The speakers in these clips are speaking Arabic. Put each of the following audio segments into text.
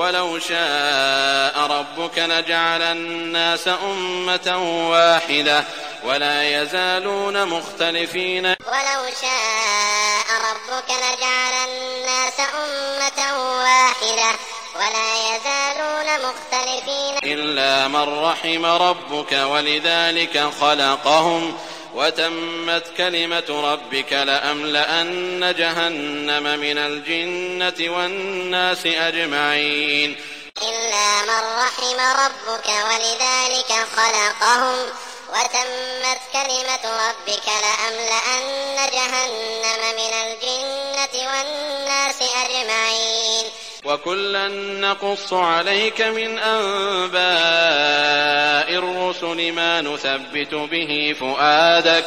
ولو شاء ربك لجعل الناس أمة واحدة ولا يزالون مختلفين ولو شاء ربك لجعل الناس أمة واحدة ولا يزالون مختلفين إلا من رحم ربك ولذلك خلقهم وتمت كلمة ربك لأملأن جهنم من الجنة والناس أجمعين إلا من رحم ربك ولذلك خلقهم وتمت كلمة ربك لأملأن جهنم من الجنة والناس أجمعين وكلا نقص عليك من أنباء الرسل ما نثبت به فؤادك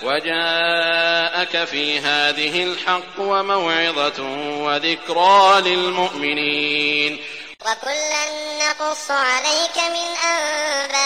وجاءك في هذه الحق وموعظة وذكرى للمؤمنين وكلا نقص عليك من أنباء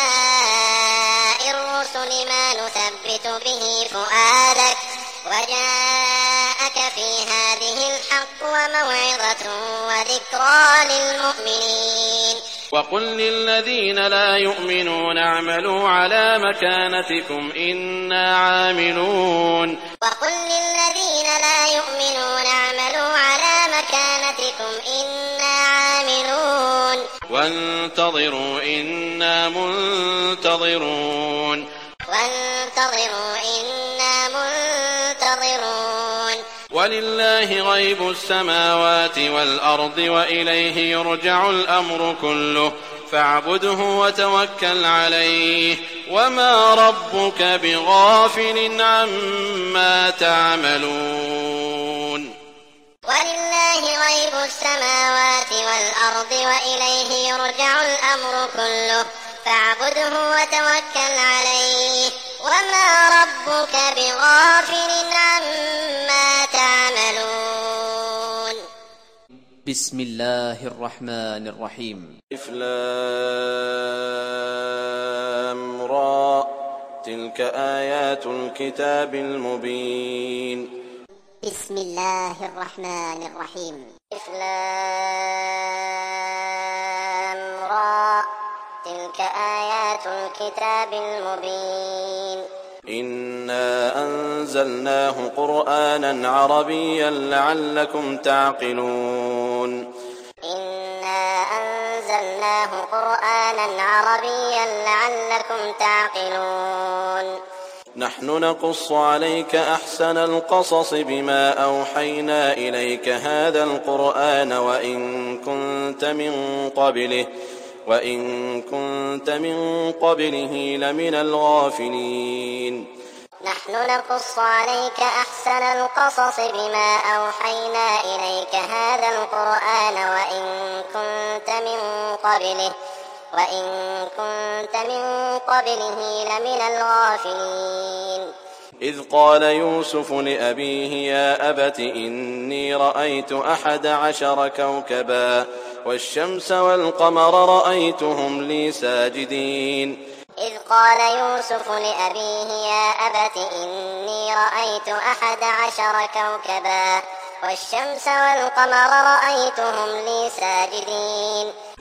الرسل ما نثبت به فؤادك وجاءك في هذه الحق وموعظة وذكرى للمؤمنين وقل للذين لا يؤمنون اعملوا على مكانتكم إنا عاملون وقل للذين لا يؤمنون اعملوا على مكانتكم إنا عاملون وانتظروا إنا منتظرون ولله غيب السماوات والأرض وإليه يرجع الأمر كله فاعبده وتوكل عليه وما ربك بغافل عما تعملون ولله غيب السماوات والأرض وإليه يرجع الأمر كله فاعبده وتوكل عليه وما ربك بغافل عما تعملون بسم الله الرحمن الرحيم ألف لام را تلك آيات الكتاب المبين بسم الله الرحمن الرحيم ألف لام را تلك آيات الكتاب المبين إنا أنزلناه قرآنا عربيا لعلكم تعقلون إنا أنزلناه قرآنا عربيا لعلكم تعقلون نحن نقص عليك أحسن القصص بما أوحينا إليك هذا القرآن وإن كنت من قبله لمن الغافلين نحن نقص عليك أحسن القصص بما أوحينا إليك هذا القرآن وإن كنت من قبله لمن الغافلين إذ قال يوسف لأبيه يا أبت إني رأيت 11 كوكبا والشمس والقمر رأيتهم لي ساجدين إذ قال يوسف لأبيه يا أبت إني رأيت 11 كوكبا والشمس والقمر رأيتهم لي ساجدين